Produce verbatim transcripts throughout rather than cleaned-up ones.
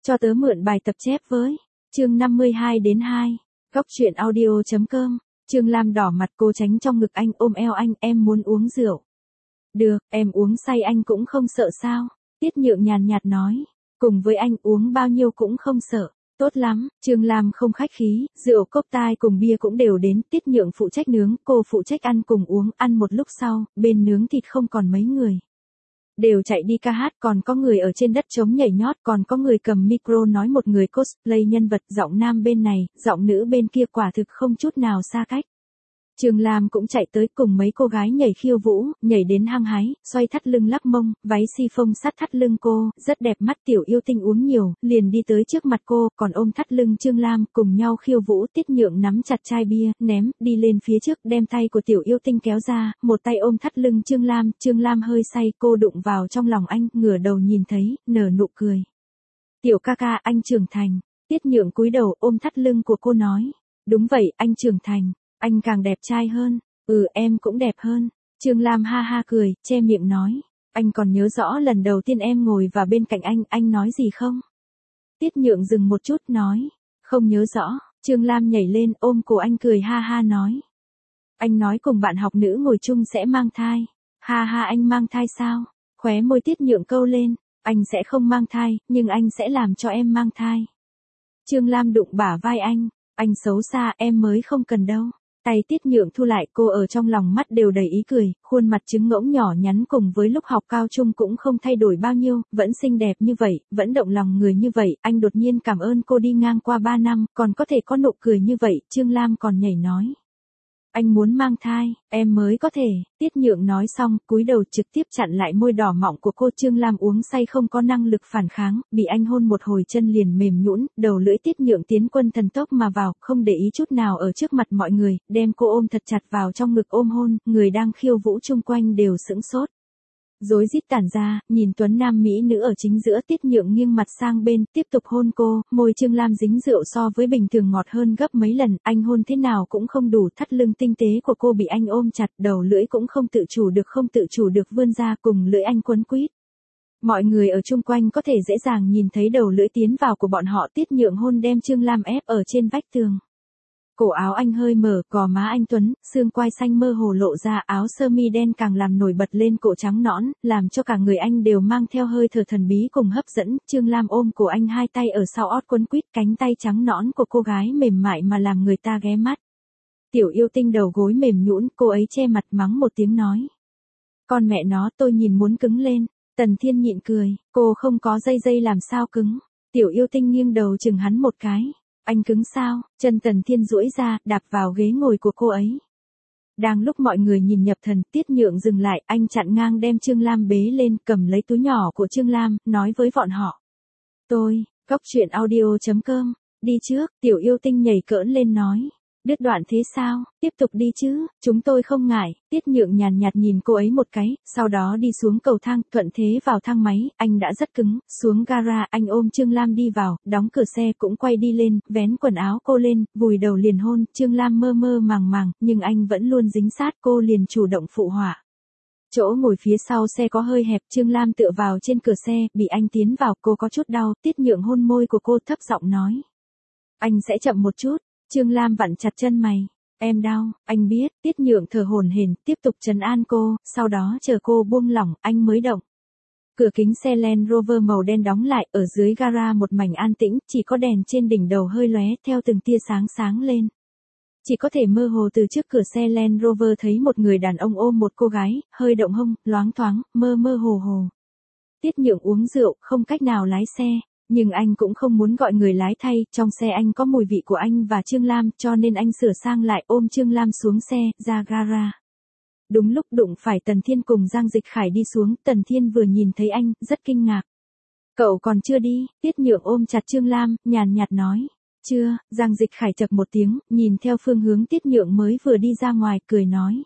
Cho tớ mượn bài tập chép với. Chương năm mươi hai đến hai. Góc truyện audio.com. Trương Lam đỏ mặt, cô tránh trong ngực anh, ôm eo anh, em muốn uống rượu. Được, em uống say anh cũng không sợ sao? Tiết Nhượng nhàn nhạt nói. Cùng với anh uống bao nhiêu cũng không sợ. Tốt lắm, Trương Lam không khách khí, rượu cốc tai cùng bia cũng đều đến, Tiết Nhượng phụ trách nướng, cô phụ trách ăn cùng uống, ăn một lúc sau, bên nướng thịt không còn mấy người. Đều chạy đi ca hát, còn có người ở trên đất trống nhảy nhót, còn có người cầm micro nói, một người cosplay nhân vật, giọng nam bên này, giọng nữ bên kia, quả thực không chút nào xa cách. Trương Lam cũng chạy tới cùng mấy cô gái nhảy khiêu vũ, nhảy đến hăng hái, xoay thắt lưng lắc mông, váy si phông sát thắt lưng cô, rất đẹp mắt. Tiểu Yêu Tinh uống nhiều, liền đi tới trước mặt cô, còn ôm thắt lưng Trương Lam, cùng nhau khiêu vũ. Tiết Nhượng nắm chặt chai bia, ném, đi lên phía trước, đem tay của Tiểu Yêu Tinh kéo ra, một tay ôm thắt lưng Trương Lam, Trương Lam hơi say, cô đụng vào trong lòng anh, ngửa đầu nhìn thấy, nở nụ cười. Tiểu ca ca, anh trưởng thành. Tiết Nhượng cúi đầu ôm thắt lưng của cô nói. Đúng vậy, anh trưởng thành. Anh càng đẹp trai hơn. Ừ, em cũng đẹp hơn. Trương Lam ha ha cười, che miệng nói. Anh còn nhớ rõ lần đầu tiên em ngồi vào bên cạnh anh, anh nói gì không? Tiết Nhượng dừng một chút, nói. Không nhớ rõ. Trương Lam nhảy lên, ôm cổ anh cười ha ha nói. Anh nói cùng bạn học nữ ngồi chung sẽ mang thai. Ha ha, anh mang thai sao? Khóe môi Tiết Nhượng câu lên. Anh sẽ không mang thai, nhưng anh sẽ làm cho em mang thai. Trương Lam đụng bả vai anh. Anh xấu xa, em mới không cần đâu. Tay Tiết Nhượng thu lại, cô ở trong lòng mắt đều đầy ý cười, khuôn mặt trứng ngỗng nhỏ nhắn cùng với lúc học cao trung cũng không thay đổi bao nhiêu, vẫn xinh đẹp như vậy, vẫn động lòng người như vậy. Anh đột nhiên cảm ơn cô đi ngang qua ba năm, còn có thể có nụ cười như vậy. Trương Lam còn nhảy nói. Anh muốn mang thai, em mới có thể. Tiết Nhượng nói xong, cúi đầu trực tiếp chặn lại môi đỏ mọng của cô. Trương Lam uống say không có năng lực phản kháng, bị anh hôn một hồi chân liền mềm nhũn, đầu lưỡi Tiết Nhượng tiến quân thần tốc mà vào, không để ý chút nào ở trước mặt mọi người, đem cô ôm thật chặt vào trong ngực ôm hôn, người đang khiêu vũ chung quanh đều sững sốt. Rối rít tản ra, nhìn tuấn nam mỹ nữ ở chính giữa. Tiết Nhượng nghiêng mặt sang bên, tiếp tục hôn cô, môi Trương Lam dính rượu so với bình thường ngọt hơn gấp mấy lần, anh hôn thế nào cũng không đủ, thắt lưng tinh tế của cô bị anh ôm chặt, đầu lưỡi cũng không tự chủ được không tự chủ được vươn ra, cùng lưỡi anh quấn quýt. Mọi người ở chung quanh có thể dễ dàng nhìn thấy đầu lưỡi tiến vào của bọn họ. Tiết Nhượng hôn đem Trương Lam ép ở trên vách tường. Cổ áo anh hơi mở, gò má anh tuấn, xương quai xanh mơ hồ lộ ra, áo sơ mi đen càng làm nổi bật lên cổ trắng nõn, làm cho cả người anh đều mang theo hơi thở thần bí cùng hấp dẫn. Trương Lam ôm cổ anh, hai tay ở sau ót quấn quýt, cánh tay trắng nõn của cô gái mềm mại mà làm người ta ghé mắt. Tiểu Yêu Tinh đầu gối mềm nhũn, cô ấy che mặt mắng một tiếng nói. Con mẹ nó, tôi nhìn muốn cứng lên. Tần Thiên nhịn cười, cô không có dây dây làm sao cứng. Tiểu Yêu Tinh nghiêng đầu chừng hắn một cái. Anh cứng sao? Chân Tần Thiên duỗi ra, đạp vào ghế ngồi của cô ấy. Đang lúc mọi người nhìn nhập thần, Tiết Nhượng dừng lại, anh chặn ngang đem Trương Lam bế lên, cầm lấy túi nhỏ của Trương Lam, nói với bọn họ. Tôi, góc truyện audio.com, đi trước. Tiểu Yêu Tinh nhảy cỡn lên nói. Đứt đoạn thế sao? Tiếp tục đi chứ, chúng tôi không ngại. Tiết Nhượng nhàn nhạt nhìn cô ấy một cái, sau đó đi xuống cầu thang, thuận thế vào thang máy. Anh đã rất cứng, xuống gara, anh ôm Trương Lam đi vào, đóng cửa xe cũng quay đi lên, vén quần áo cô lên, vùi đầu liền hôn. Trương Lam mơ mơ màng màng, nhưng anh vẫn luôn dính sát cô, liền chủ động phụ họa. Chỗ ngồi phía sau xe có hơi hẹp, Trương Lam tựa vào trên cửa xe, bị anh tiến vào, cô có chút đau. Tiết Nhượng hôn môi của cô, thấp giọng nói. Anh sẽ chậm một chút. Trương Lam vặn chặt chân mày. Em đau, anh biết. Tiết Nhượng thở hổn hển, tiếp tục trấn an cô, sau đó chờ cô buông lỏng, anh mới động. Cửa kính xe Land Rover màu đen đóng lại, ở dưới gara một mảnh an tĩnh, chỉ có đèn trên đỉnh đầu hơi lóe, theo từng tia sáng sáng lên. Chỉ có thể mơ hồ từ trước cửa xe Land Rover thấy một người đàn ông ôm một cô gái, hơi động hông, loáng thoáng, mơ mơ hồ hồ. Tiết Nhượng uống rượu, không cách nào lái xe. Nhưng anh cũng không muốn gọi người lái thay, trong xe anh có mùi vị của anh và Trương Lam, cho nên anh sửa sang lại, ôm Trương Lam xuống xe, ra gara. Đúng lúc đụng phải Tần Thiên cùng Giang Dịch Khải đi xuống, Tần Thiên vừa nhìn thấy anh, rất kinh ngạc. Cậu còn chưa đi? Tiết Nhượng ôm chặt Trương Lam, nhàn nhạt nói. Chưa. Giang Dịch Khải chậc một tiếng, nhìn theo phương hướng Tiết Nhượng mới vừa đi ra ngoài, cười nói.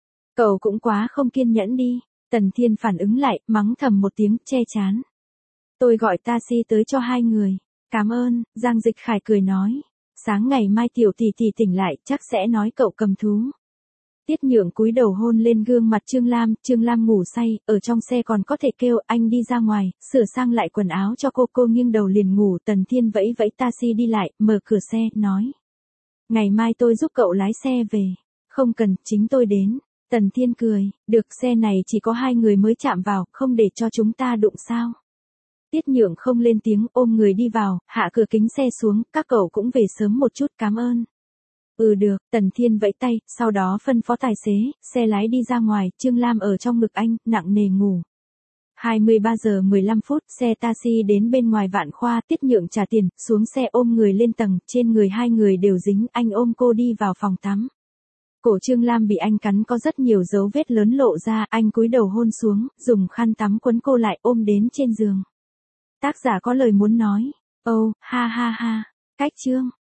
Cậu cũng quá không kiên nhẫn đi. Tần Thiên phản ứng lại, mắng thầm một tiếng, che chán. Tôi gọi taxi tới cho hai người. Cảm ơn. Giang Dịch Khải cười nói. Sáng ngày mai tiểu tỷ tỷ tỉnh lại, chắc sẽ nói cậu cầm thú. Tiết Nhượng cúi đầu hôn lên gương mặt Trương Lam, Trương Lam ngủ say, ở trong xe còn có thể kêu anh đi ra ngoài, sửa sang lại quần áo cho cô, cô nghiêng đầu liền ngủ. Tần Thiên vẫy vẫy taxi đi lại, mở cửa xe, nói. Ngày mai tôi giúp cậu lái xe về. Không cần, chính tôi đến. Tần Thiên cười, được, xe này chỉ có hai người mới chạm vào, không để cho chúng ta đụng sao. Tiết Nhượng không lên tiếng, ôm người đi vào, hạ cửa kính xe xuống, các cậu cũng về sớm một chút, cảm ơn. Ừ được, Tần Thiên vẫy tay, sau đó phân phó tài xế, xe lái đi ra ngoài, Trương Lam ở trong ngực anh, nặng nề ngủ. hai mươi ba giờ mười lăm phút, xe taxi đến bên ngoài Vạn Khoa, Tiết Nhượng trả tiền, xuống xe ôm người lên tầng, trên người hai người đều dính, anh ôm cô đi vào phòng tắm. Cổ Trương Lam bị anh cắn có rất nhiều dấu vết lớn lộ ra, anh cúi đầu hôn xuống, dùng khăn tắm quấn cô lại ôm đến trên giường. Tác giả có lời muốn nói, oh, ha ha ha, cách chương.